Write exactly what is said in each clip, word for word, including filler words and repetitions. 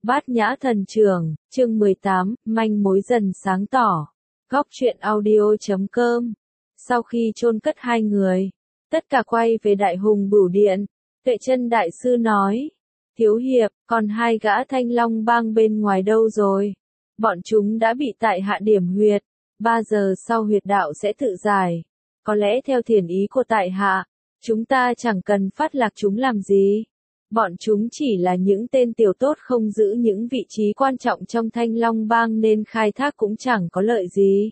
Bát Nhã Thần Trưởng, chương mười tám, manh mối dần sáng tỏ. Góc truyện audio chấm com. Sau khi chôn cất hai người, tất cả quay về Đại Hùng Bửu Điện. Tuệ Chân đại sư nói, Thiếu hiệp, còn hai gã Thanh Long Bang bên ngoài đâu rồi? Bọn chúng đã bị tại hạ điểm huyệt, ba giờ sau huyệt đạo sẽ tự giải. Có lẽ theo thiền ý của tại hạ, chúng ta chẳng cần phát lạc chúng làm gì. Bọn chúng chỉ là những tên tiểu tốt không giữ những vị trí quan trọng trong Thanh Long Bang nên khai thác cũng chẳng có lợi gì.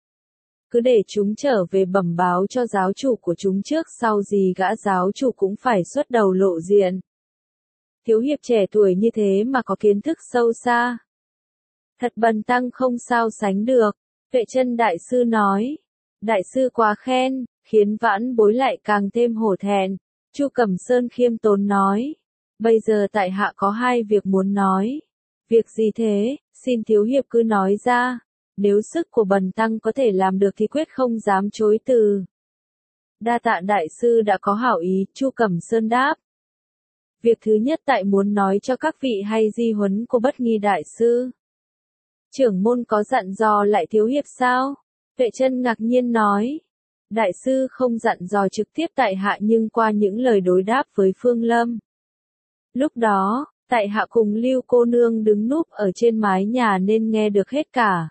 Cứ để chúng trở về bẩm báo cho giáo chủ của chúng trước, sau gì gã giáo chủ cũng phải xuất đầu lộ diện. Thiếu hiệp trẻ tuổi như thế mà có kiến thức sâu xa. Thật bần tăng không sao sánh được, Tuệ Chân đại sư nói. Đại sư quá khen, khiến vãn bối lại càng thêm hổ thẹn. Chu Cẩm Sơn khiêm tốn nói. Bây giờ tại hạ có hai việc muốn nói. Việc gì thế, xin thiếu hiệp cứ nói ra. Nếu sức của bần tăng có thể làm được thì quyết không dám chối từ. Đa tạ đại sư đã có hảo ý, Chu Cẩm Sơn đáp. Việc thứ nhất tại muốn nói cho các vị hay di huấn của Bất Nghi đại sư. Trưởng môn có dặn dò lại thiếu hiệp sao? Tuệ Chân ngạc nhiên nói. Đại sư không dặn dò trực tiếp tại hạ nhưng qua những lời đối đáp với Phương Lâm. Lúc đó, tại hạ cùng Lưu cô nương đứng núp ở trên mái nhà nên nghe được hết cả.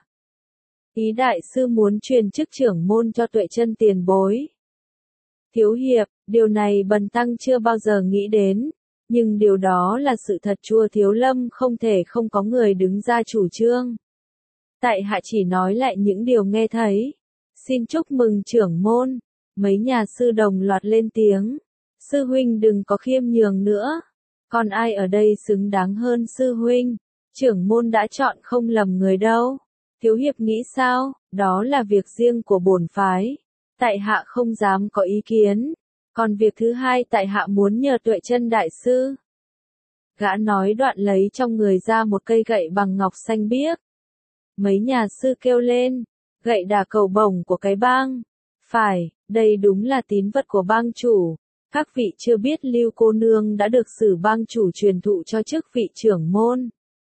Ý đại sư muốn truyền chức trưởng môn cho Tuệ Chân tiền bối. Thiếu hiệp, điều này bần tăng chưa bao giờ nghĩ đến, nhưng điều đó là sự thật. Chùa Thiếu Lâm không thể không có người đứng ra chủ trương. Tại hạ chỉ nói lại những điều nghe thấy. Xin chúc mừng trưởng môn. Mấy nhà sư đồng loạt lên tiếng. Sư huynh đừng có khiêm nhường nữa. Còn ai ở đây xứng đáng hơn sư huynh? Trưởng môn đã chọn không lầm người đâu. Thiếu hiệp nghĩ sao? Đó là việc riêng của bổn phái. Tại hạ không dám có ý kiến. Còn việc thứ hai tại hạ muốn nhờ Tuệ Chân đại sư. Gã nói đoạn lấy trong người ra một cây gậy bằng ngọc xanh biếc. Mấy nhà sư kêu lên. Gậy đà cầu bổng của cái bang. Phải, đây đúng là tín vật của bang chủ. Các vị chưa biết Lưu cô nương đã được Sử bang chủ truyền thụ cho chức vị trưởng môn.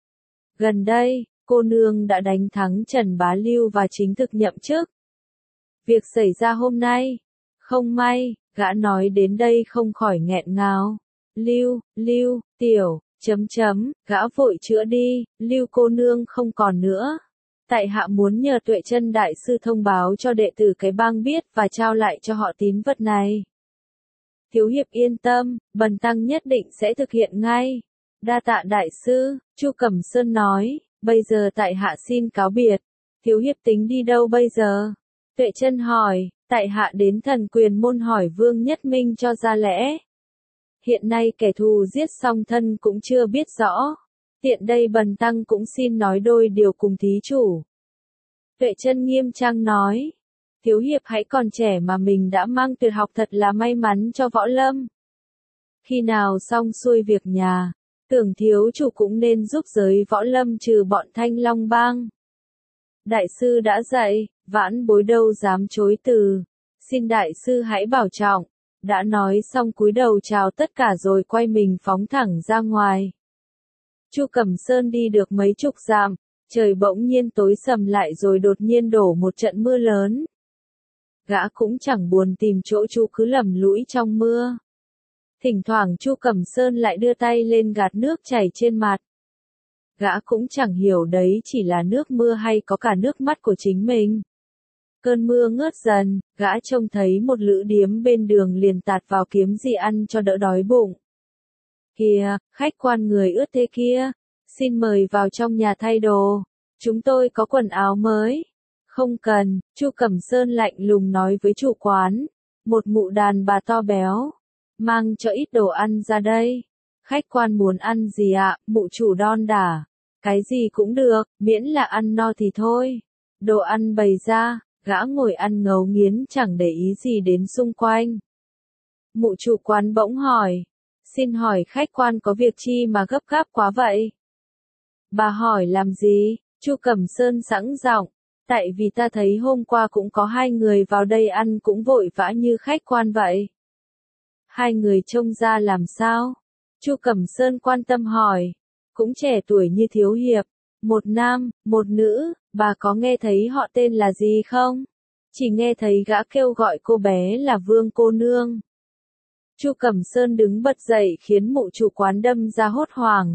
Gần đây, cô nương đã đánh thắng Trần Bá Lưu và chính thức nhậm chức. Việc xảy ra hôm nay, không may, gã nói đến đây không khỏi nghẹn ngào. Lưu, Lưu, tiểu, chấm chấm, gã vội chữa đi, Lưu cô nương không còn nữa. Tại hạ muốn nhờ Tuệ Chân đại sư thông báo cho đệ tử cái bang biết và trao lại cho họ tín vật này. Thiếu hiệp yên tâm, bần tăng nhất định sẽ thực hiện ngay. Đa tạ đại sư, Chu Cẩm Sơn nói, bây giờ tại hạ xin cáo biệt. Thiếu hiệp tính đi đâu bây giờ? Tuệ Chân hỏi, tại hạ đến Thần Quyền môn hỏi Vương Nhất Minh cho ra lẽ. Hiện nay kẻ thù giết xong thân cũng chưa biết rõ. Tiện đây bần tăng cũng xin nói đôi điều cùng thí chủ. Tuệ Chân nghiêm trang nói. Thiếu hiệp hãy còn trẻ mà mình đã mang tuyệt học thật là may mắn cho võ lâm. Khi nào xong xuôi việc nhà, tưởng thiếu chủ cũng nên giúp giới võ lâm trừ bọn Thanh Long Bang. Đại sư đã dạy, vãn bối đâu dám chối từ. Xin đại sư hãy bảo trọng. Đã nói xong cúi đầu chào tất cả rồi quay mình phóng thẳng ra ngoài. Chu Cẩm Sơn đi được mấy chục dặm, trời bỗng nhiên tối sầm lại rồi đột nhiên đổ một trận mưa lớn. Gã cũng chẳng buồn tìm chỗ trú cứ lầm lũi trong mưa. Thỉnh thoảng Chu Cẩm Sơn lại đưa tay lên gạt nước chảy trên mặt. Gã cũng chẳng hiểu đấy chỉ là nước mưa hay có cả nước mắt của chính mình. Cơn mưa ngớt dần, gã trông thấy một lữ điếm bên đường liền tạt vào kiếm gì ăn cho đỡ đói bụng. Kìa, khách quan người ướt thế kia, xin mời vào trong nhà thay đồ, chúng tôi có quần áo mới. Không cần, Chu Cẩm Sơn lạnh lùng nói với chủ quán, một mụ đàn bà to béo, mang cho ít đồ ăn ra đây. Khách quan muốn ăn gì ạ? Mụ chủ đon đả, cái gì cũng được, miễn là ăn no thì thôi. Đồ ăn bày ra, gã ngồi ăn ngấu nghiến chẳng để ý gì đến xung quanh. Mụ chủ quán bỗng hỏi, xin hỏi khách quan có việc chi mà gấp gáp quá vậy? Bà hỏi làm gì? Chu Cẩm Sơn sẵn giọng, tại vì ta thấy hôm qua cũng có hai người vào đây ăn cũng vội vã như khách quan vậy. Hai người trông ra làm sao? Chu Cẩm Sơn quan tâm hỏi. cũng trẻ tuổi như thiếu hiệp, một nam, một nữ, bà có nghe thấy họ tên là gì không? Chỉ nghe thấy gã kêu gọi cô bé là Vương cô nương. Chu Cẩm Sơn đứng bật dậy khiến mụ chủ quán đâm ra hốt hoảng.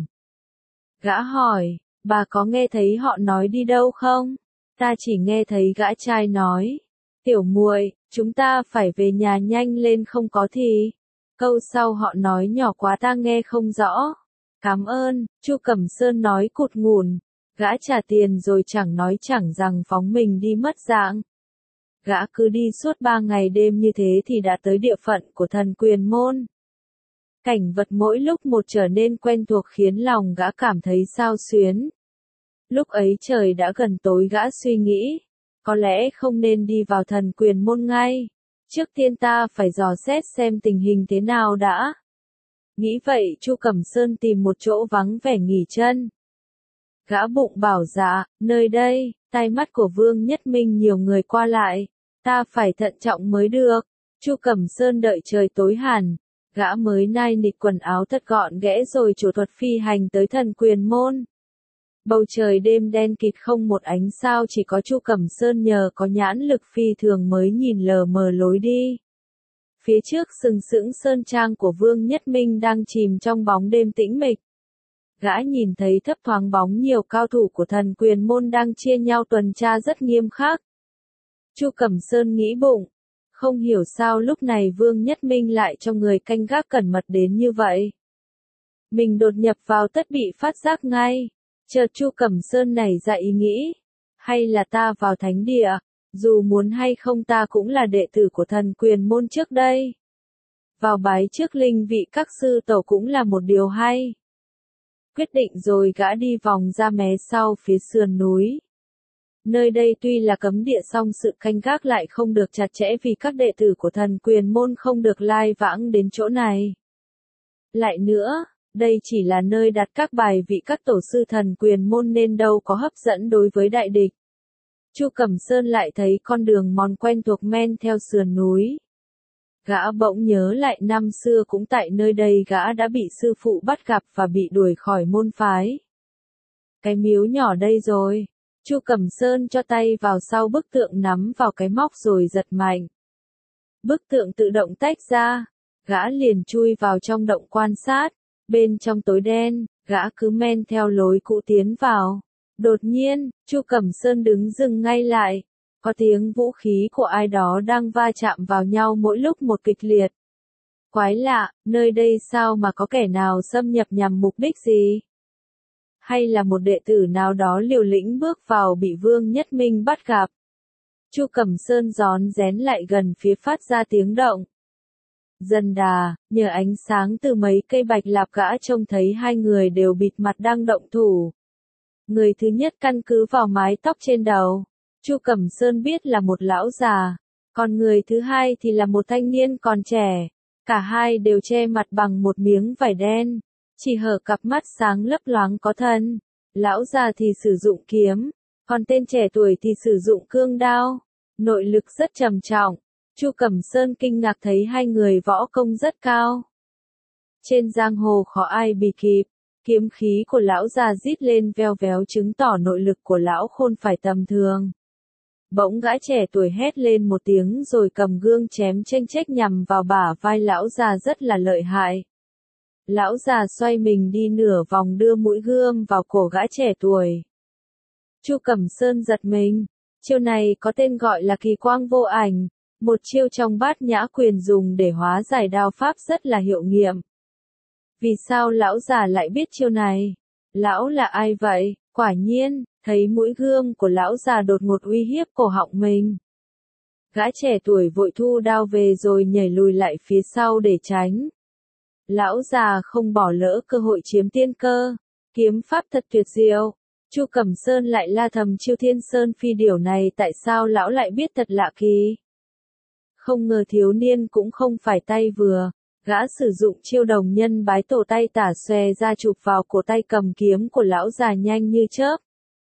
Gã hỏi, bà có nghe thấy họ nói đi đâu không? Ta chỉ nghe thấy gã trai nói, tiểu muội, chúng ta phải về nhà nhanh lên không có thì. Câu sau họ nói nhỏ quá ta nghe không rõ. Cảm ơn, Chu Cẩm Sơn nói cụt ngùn. Gã trả tiền rồi chẳng nói chẳng rằng phóng mình đi mất dạng. Gã cứ đi suốt ba ngày đêm như thế thì đã tới địa phận của thần Quyền Môn. Cảnh vật mỗi lúc một trở nên quen thuộc khiến lòng gã cảm thấy xao xuyến. Lúc ấy trời đã gần tối, gã suy nghĩ, có lẽ không nên đi vào thần Quyền Môn ngay. Trước tiên ta phải dò xét xem tình hình thế nào đã. Nghĩ vậy, Chu Cẩm Sơn tìm một chỗ vắng vẻ nghỉ chân. Gã bụng bảo dạ, nơi đây, tai mắt của Vương Nhất Minh nhiều người qua lại, ta phải thận trọng mới được. Chu Cẩm Sơn đợi trời tối hẳn, gã mới nai nịt quần áo thật gọn ghẽ rồi chủ thuật phi hành tới thần Quyền Môn. Bầu trời đêm đen kịt không một ánh sao, chỉ có Chu Cẩm Sơn nhờ có nhãn lực phi thường mới nhìn lờ mờ lối đi. Phía trước sừng sững sơn trang của Vương Nhất Minh đang chìm trong bóng đêm tĩnh mịch. Gã nhìn thấy thấp thoáng bóng nhiều cao thủ của thần Quyền Môn đang chia nhau tuần tra rất nghiêm khắc. Chu Cẩm Sơn nghĩ bụng, không hiểu sao lúc này Vương Nhất Minh lại cho người canh gác cẩn mật đến như vậy. Mình đột nhập vào tất bị phát giác ngay. Chợt Chu Cẩm Sơn nảy ra ý nghĩ, hay là ta vào thánh địa, dù muốn hay không ta cũng là đệ tử của thần Quyền Môn trước đây. Vào bái trước linh vị các sư tổ cũng là một điều hay. Quyết định rồi gã đi vòng ra mé sau phía sườn núi. Nơi đây tuy là cấm địa song sự canh gác lại không được chặt chẽ vì các đệ tử của thần Quyền Môn không được lai vãng đến chỗ này. Lại nữa, đây chỉ là nơi đặt các bài vị các tổ sư thần Quyền Môn nên đâu có hấp dẫn đối với đại địch. Chu Cẩm Sơn lại thấy con đường mòn quen thuộc men theo sườn núi. Gã bỗng nhớ lại năm xưa cũng tại nơi đây gã đã bị sư phụ bắt gặp và bị đuổi khỏi môn phái. Cái miếu nhỏ đây rồi. Chu Cẩm Sơn cho tay vào sau bức tượng nắm vào cái móc rồi giật mạnh. Bức tượng tự động tách ra. Gã liền chui vào trong động quan sát. Bên trong tối đen, gã cứ men theo lối cũ tiến vào. Đột nhiên, Chu Cẩm Sơn đứng dừng ngay lại. Có tiếng vũ khí của ai đó đang va chạm vào nhau mỗi lúc một kịch liệt. Quái lạ, nơi đây sao mà có kẻ nào xâm nhập nhằm mục đích gì? Hay là một đệ tử nào đó liều lĩnh bước vào bị Vương Nhất Minh bắt gặp? Chu Cẩm Sơn rón rén lại gần phía phát ra tiếng động. Dần đà, nhờ ánh sáng từ mấy cây bạch lạp gã trông thấy hai người đều bịt mặt đang động thủ. Người thứ nhất căn cứ vào mái tóc trên đầu. Chu Cẩm Sơn biết là một lão già, còn người thứ hai thì là một thanh niên còn trẻ. Cả hai đều che mặt bằng một miếng vải đen, chỉ hở cặp mắt sáng lấp loáng có thần. Lão già thì sử dụng kiếm, còn tên trẻ tuổi thì sử dụng cương đao. Nội lực rất trầm trọng. Chu Cẩm Sơn kinh ngạc thấy hai người võ công rất cao. Trên giang hồ khó ai bì kịp. Kiếm khí của lão già rít lên veo véo chứng tỏ nội lực của lão khôn phải tầm thường. Bỗng gã trẻ tuổi hét lên một tiếng rồi cầm gương chém chênh chếch nhằm vào bả vai lão già rất là lợi hại. Lão già xoay mình đi nửa vòng đưa mũi gươm vào cổ gã trẻ tuổi. Chu Cẩm Sơn giật mình. Chiêu này có tên gọi là kỳ quang vô ảnh, một chiêu trong bát nhã quyền dùng để hóa giải đao pháp rất là hiệu nghiệm. Vì sao lão già lại biết chiêu này? Lão là ai vậy? Quả nhiên, thấy mũi gươm của lão già đột ngột uy hiếp cổ họng mình. Gã trẻ tuổi vội thu đao về rồi nhảy lùi lại phía sau để tránh. Lão già không bỏ lỡ cơ hội chiếm tiên cơ. Kiếm pháp thật tuyệt diệu. Chu Cẩm Sơn lại la thầm chiêu Thiên Sơn Phi Điểu này tại sao lão lại biết thật lạ kỳ. Không ngờ thiếu niên cũng không phải tay vừa. Gã sử dụng chiêu đồng nhân bái tổ tay tả xòe ra chụp vào cổ tay cầm kiếm của lão già nhanh như chớp.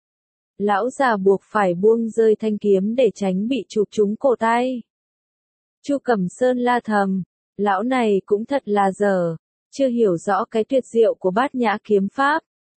Lão già buộc phải buông rơi thanh kiếm để tránh bị chụp trúng cổ tay. Chu Cẩm Sơn la thầm, lão này cũng thật là dở, chưa hiểu rõ cái tuyệt diệu của bát nhã kiếm pháp.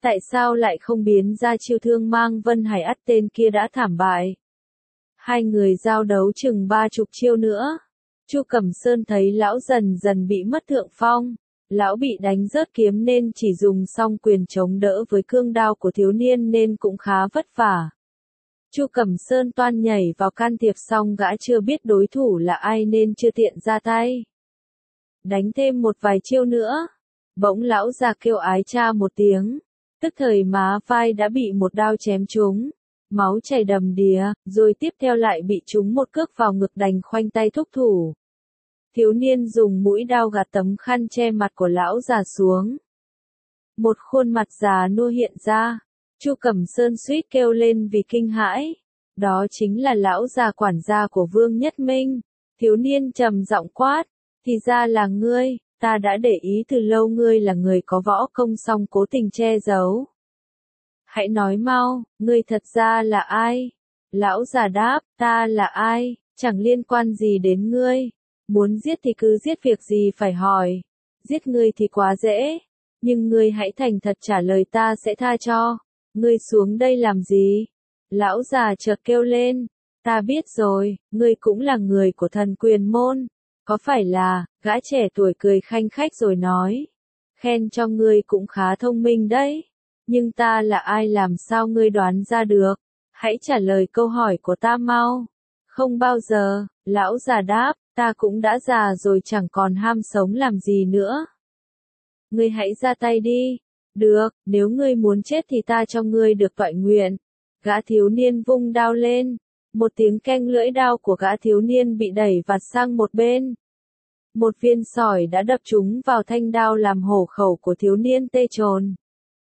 Tại sao lại không biến ra chiêu thương mang Vân Hải Ắt tên kia đã thảm bại? Hai người giao đấu chừng ba chục chiêu nữa. Chu Cẩm Sơn thấy lão dần dần bị mất thượng phong. Lão bị đánh rớt kiếm nên chỉ dùng song quyền chống đỡ với cương đao của thiếu niên nên cũng khá vất vả. Chu Cẩm Sơn toan nhảy vào can thiệp xong gã chưa biết đối thủ là ai nên chưa tiện ra tay. Đánh thêm một vài chiêu nữa. Bỗng lão già kêu ái cha một tiếng. Tức thời má vai đã bị một đao chém trúng. Máu chảy đầm đìa, rồi tiếp theo lại bị trúng một cước vào ngực đành khoanh tay thúc thủ. Thiếu niên dùng mũi đao gạt tấm khăn che mặt của lão già xuống. Một khuôn mặt già nua hiện ra. Chu Cẩm Sơn suýt kêu lên vì kinh hãi. Đó chính là lão già quản gia của Vương Nhất Minh. Thiếu niên trầm giọng quát. Thì ra là ngươi, ta đã để ý từ lâu ngươi là người có võ công song cố tình che giấu. Hãy nói mau, ngươi thật ra là ai? Lão già đáp, ta là ai, chẳng liên quan gì đến ngươi. Muốn giết thì cứ giết, việc gì phải hỏi. Giết ngươi thì quá dễ. Nhưng ngươi hãy thành thật trả lời, ta sẽ tha cho. Ngươi xuống đây làm gì? Lão già chợt kêu lên. Ta biết rồi, ngươi cũng là người của Thần Quyền môn. Có phải là, gã trẻ tuổi cười khanh khách rồi nói. Khen cho ngươi cũng khá thông minh đấy. Nhưng ta là ai làm sao ngươi đoán ra được? Hãy trả lời câu hỏi của ta mau. Không bao giờ, lão già đáp, ta cũng đã già rồi chẳng còn ham sống làm gì nữa. Ngươi hãy ra tay đi. Được, nếu ngươi muốn chết thì ta cho ngươi được toại nguyện. Gã thiếu niên vung đao lên. Một tiếng keng, lưỡi đao của gã thiếu niên bị đẩy vặt sang một bên. Một viên sỏi đã đập trúng vào thanh đao làm hổ khẩu của thiếu niên tê trồn.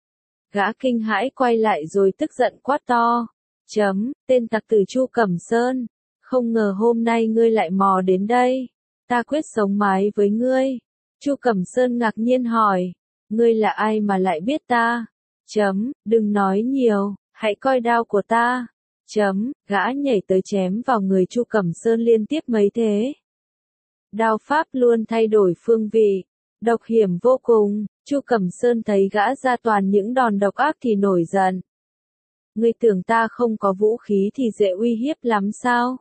Gã kinh hãi quay lại rồi tức giận quát to. Chấm, tên tặc tử Chu Cẩm Sơn. Không ngờ hôm nay ngươi lại mò đến đây. Ta quyết sống mái với ngươi. Chu Cẩm Sơn ngạc nhiên hỏi. Ngươi là ai mà lại biết ta? Chấm, đừng nói nhiều, hãy coi đao của ta. Chấm, gã nhảy tới chém vào người Chu Cẩm Sơn liên tiếp mấy thế. Đao pháp luôn thay đổi phương vị. Độc hiểm vô cùng. Chu Cẩm Sơn thấy gã ra toàn những đòn độc ác thì nổi giận. Ngươi tưởng ta không có vũ khí thì dễ uy hiếp lắm sao?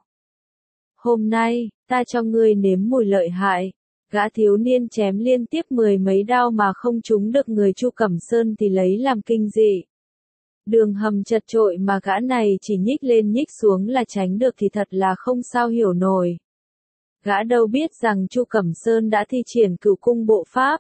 Hôm nay, ta cho ngươi nếm mùi lợi hại. Gã thiếu niên chém liên tiếp mười mấy đao mà không trúng được người Chu Cẩm Sơn thì lấy làm kinh dị. Đường hầm chật chội mà gã này chỉ nhích lên nhích xuống là tránh được thì thật là không sao hiểu nổi. Gã đâu biết rằng Chu Cẩm Sơn đã thi triển cửu cung bộ pháp.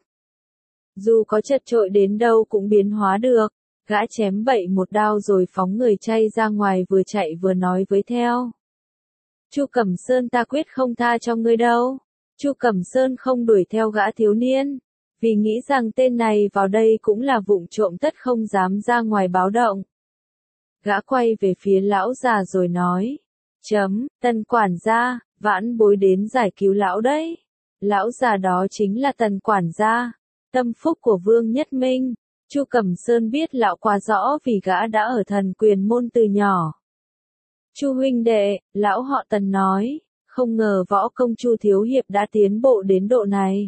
Dù có chật chội đến đâu cũng biến hóa được. Gã chém bậy một đao rồi phóng người chay ra ngoài, vừa chạy vừa nói với theo. Chu Cẩm Sơn, ta quyết không tha cho ngươi đâu. Chu Cẩm Sơn không đuổi theo gã thiếu niên, vì nghĩ rằng tên này vào đây cũng là vụng trộm, tất không dám ra ngoài báo động. Gã quay về phía lão già rồi nói. Chấm, Tần quản gia, vãn bối đến giải cứu lão đấy. Lão già đó chính là Tần quản gia, tâm phúc của Vương Nhất Minh. Chu Cẩm Sơn biết lão quá rõ vì gã đã ở Thần Quyền môn từ nhỏ. Chu huynh đệ, lão họ Tần nói, không ngờ võ công Chu thiếu hiệp đã tiến bộ đến độ này.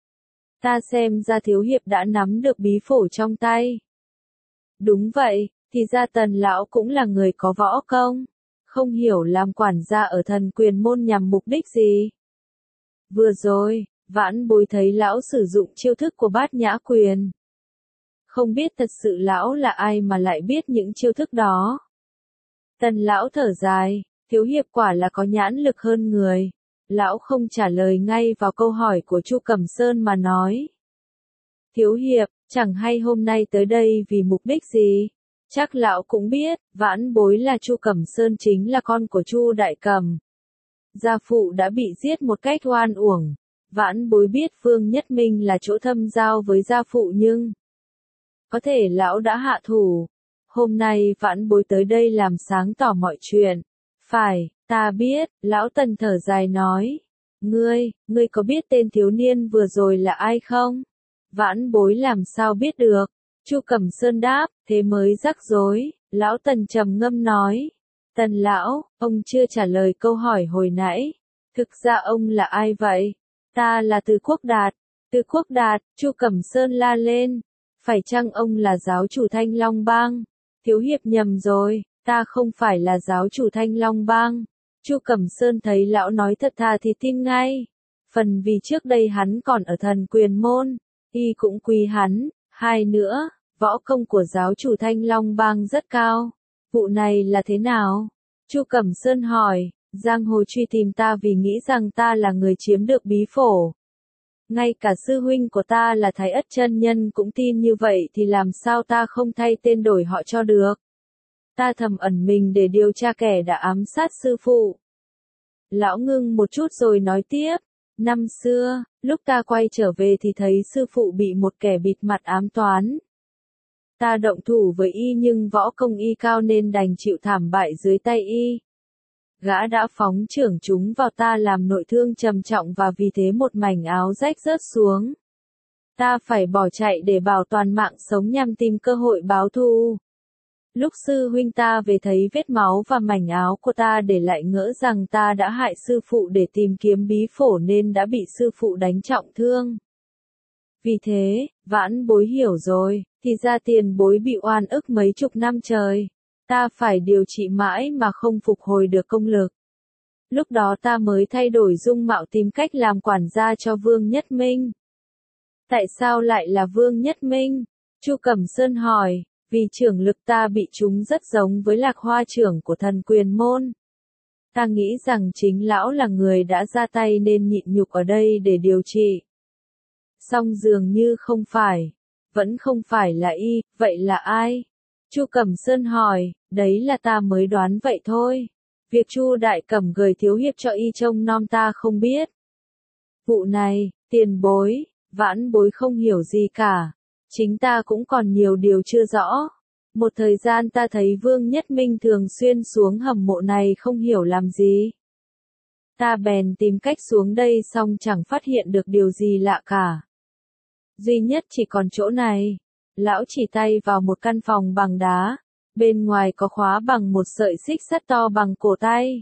Ta xem ra thiếu hiệp đã nắm được bí phổ trong tay. Đúng vậy, thì ra Tần lão cũng là người có võ công. Không hiểu làm quản gia ở Thần Quyền môn nhằm mục đích gì. Vừa rồi, vãn bối thấy lão sử dụng chiêu thức của Bát Nhã Quyền. Không biết thật sự lão là ai mà lại biết những chiêu thức đó. Tần lão thở dài, thiếu hiệp quả là có nhãn lực hơn người. Lão không trả lời ngay vào câu hỏi của Chu Cẩm Sơn mà nói. Thiếu hiệp, chẳng hay hôm nay tới đây vì mục đích gì? Chắc lão cũng biết, vãn bối là Chu Cẩm Sơn chính là con của Chu Đại Cầm. Gia phụ đã bị giết một cách oan uổng. Vãn bối biết Vương Nhất Minh là chỗ thâm giao với gia phụ nhưng có thể lão đã hạ thủ. Hôm nay vãn bối tới đây làm sáng tỏ mọi chuyện. Phải, ta biết, lão Tần thở dài nói. Ngươi, ngươi có biết tên thiếu niên vừa rồi là ai không? Vãn bối làm sao biết được? Chu Cẩm Sơn đáp, thế mới rắc rối. Lão Tần trầm ngâm nói. Tần lão, ông chưa trả lời câu hỏi hồi nãy. Thực ra ông là ai vậy? Ta là Từ Quốc Đạt. Từ Quốc Đạt, Chu Cẩm Sơn la lên. Phải chăng ông là giáo chủ Thanh Long Bang? Thiếu hiệp nhầm rồi, ta không phải là giáo chủ Thanh Long Bang. Chu Cẩm Sơn thấy lão nói thật thà thì tin ngay. Phần vì trước đây hắn còn ở Thần Quyền Môn, y cũng quý hắn. Hai nữa, võ công của giáo chủ Thanh Long Bang rất cao. Vụ này là thế nào? Chu Cẩm Sơn hỏi. Giang hồ truy tìm ta vì nghĩ rằng ta là người chiếm được bí phổ. Ngay cả sư huynh của ta là Thái Ất chân nhân cũng tin như vậy thì làm sao ta không thay tên đổi họ cho được. Ta thầm ẩn mình để điều tra kẻ đã ám sát sư phụ. Lão ngưng một chút rồi nói tiếp. Năm xưa, lúc ta quay trở về thì thấy sư phụ bị một kẻ bịt mặt ám toán. Ta động thủ với y nhưng võ công y cao nên đành chịu thảm bại dưới tay y. Gã đã phóng chưởng chúng vào ta làm nội thương trầm trọng và vì thế một mảnh áo rách rớt xuống. Ta phải bỏ chạy để bảo toàn mạng sống nhằm tìm cơ hội báo thù. Lúc sư huynh ta về thấy vết máu và mảnh áo của ta để lại ngỡ rằng ta đã hại sư phụ để tìm kiếm bí phổ nên đã bị sư phụ đánh trọng thương. Vì thế, vãn bối hiểu rồi, thì ra tiền bối bị oan ức mấy chục năm trời. Ta phải điều trị mãi mà không phục hồi được công lực. Lúc đó ta mới thay đổi dung mạo tìm cách làm quản gia cho Vương Nhất Minh. Tại sao lại là Vương Nhất Minh? Chu Cẩm Sơn hỏi, vì trưởng lực ta bị trúng rất giống với Lạc Hoa trưởng của Thần Quyền Môn. Ta nghĩ rằng chính lão là người đã ra tay nên nhịn nhục ở đây để điều trị. Song dường như không phải, vẫn không phải là y, vậy là ai? Chu Cẩm Sơn hỏi, đấy là ta mới đoán vậy thôi. Việc Chu Đại Cẩm gửi thiếu hiệp cho y trông nom ta không biết. Vụ này, tiền bối, vãn bối không hiểu gì cả. Chính ta cũng còn nhiều điều chưa rõ. Một thời gian ta thấy Vương Nhất Minh thường xuyên xuống hầm mộ này không hiểu làm gì. Ta bèn tìm cách xuống đây xong chẳng phát hiện được điều gì lạ cả. Duy nhất chỉ còn chỗ này. Lão chỉ tay vào một căn phòng bằng đá. Bên ngoài có khóa bằng một sợi xích sắt to bằng cổ tay.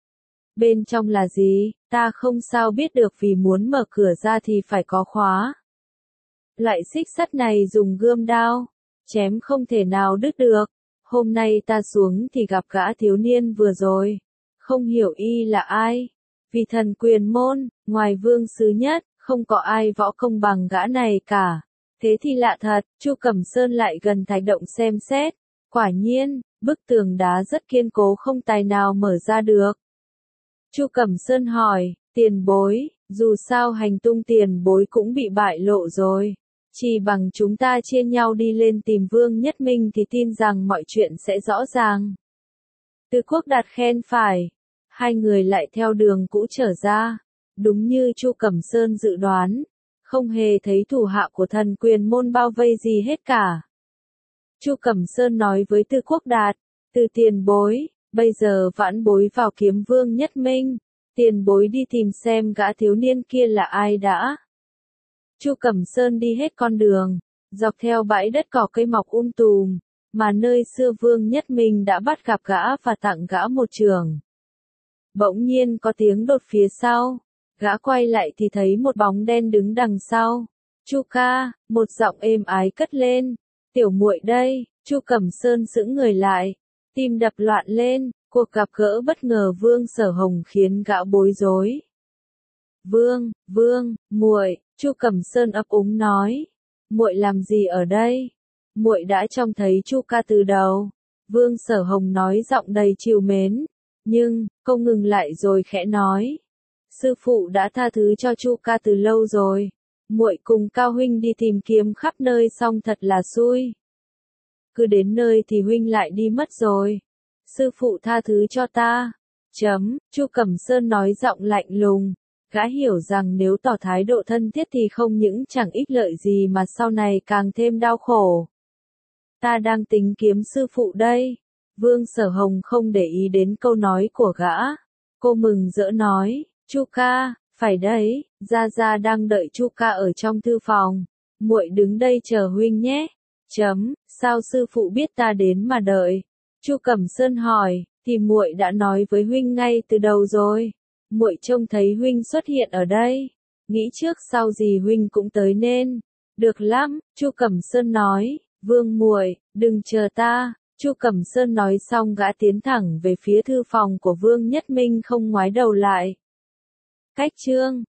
Bên trong là gì, ta không sao biết được vì muốn mở cửa ra thì phải có khóa. Loại xích sắt này dùng gươm đao, chém không thể nào đứt được. Hôm nay ta xuống thì gặp gã thiếu niên vừa rồi. Không hiểu y là ai. Vì Thần Quyền Môn, ngoài Vương Sứ Nhất, không có ai võ công bằng gã này cả. Thế thì lạ thật, Chu Cẩm Sơn lại gần thạch động xem xét. Quả nhiên, bức tường đá rất kiên cố không tài nào mở ra được. Chu Cẩm Sơn hỏi, tiền bối, dù sao hành tung tiền bối cũng bị bại lộ rồi. Chỉ bằng chúng ta chia nhau đi lên tìm Vương Nhất Minh thì tin rằng mọi chuyện sẽ rõ ràng. Từ Quốc Đạt khen phải. Hai người lại theo đường cũ trở ra. Đúng như Chu Cẩm Sơn dự đoán. Không hề thấy thủ hạ của Thần Quyền Môn bao vây gì hết cả. Chu Cẩm Sơn nói với Từ Quốc Đạt, từ tiền bối, bây giờ vãn bối vào kiếm Vương Nhất Minh, tiền bối đi tìm xem gã thiếu niên kia là ai đã. Chu Cẩm Sơn đi hết con đường, dọc theo bãi đất cỏ cây mọc um tùm, mà nơi xưa Vương Nhất Minh đã bắt gặp gã và tặng gã một trường. Bỗng nhiên có tiếng đột phía sau, gã quay lại thì thấy một bóng đen đứng đằng sau. Chu ca, một giọng êm ái cất lên. Tiểu muội đây, Chu Cẩm Sơn sững người lại, tim đập loạn lên, cuộc gặp gỡ bất ngờ Vương Sở Hồng khiến gã bối rối. Vương, Vương, muội, Chu Cẩm Sơn ấp úng nói, muội làm gì ở đây? Muội đã trông thấy Chu ca từ đầu. Vương Sở Hồng nói giọng đầy trìu mến, nhưng cô ngừng lại rồi khẽ nói, sư phụ đã tha thứ cho Chu ca từ lâu rồi. Muội cùng Cao huynh đi tìm kiếm khắp nơi xong thật là xui. Cứ đến nơi thì huynh lại đi mất rồi. Sư phụ tha thứ cho ta. Chấm, Chu Cẩm Sơn nói giọng lạnh lùng. Gã hiểu rằng nếu tỏ thái độ thân thiết thì không những chẳng ích lợi gì mà sau này càng thêm đau khổ. Ta đang tính kiếm sư phụ đây. Vương Sở Hồng không để ý đến câu nói của gã. Cô mừng rỡ nói, Chu ca, phải đấy, Gia Gia đang đợi Chu ca ở trong thư phòng. Muội đứng đây chờ huynh nhé. Chấm, sao sư phụ biết ta đến mà đợi? Chu Cẩm Sơn hỏi, thì muội đã nói với huynh ngay từ đầu rồi. Muội trông thấy huynh xuất hiện ở đây, nghĩ trước sau gì huynh cũng tới nên. Được lắm, Chu Cẩm Sơn nói, Vương muội, đừng chờ ta. Chu Cẩm Sơn nói xong gã tiến thẳng về phía thư phòng của Vương Nhất Minh không ngoái đầu lại. Cách chương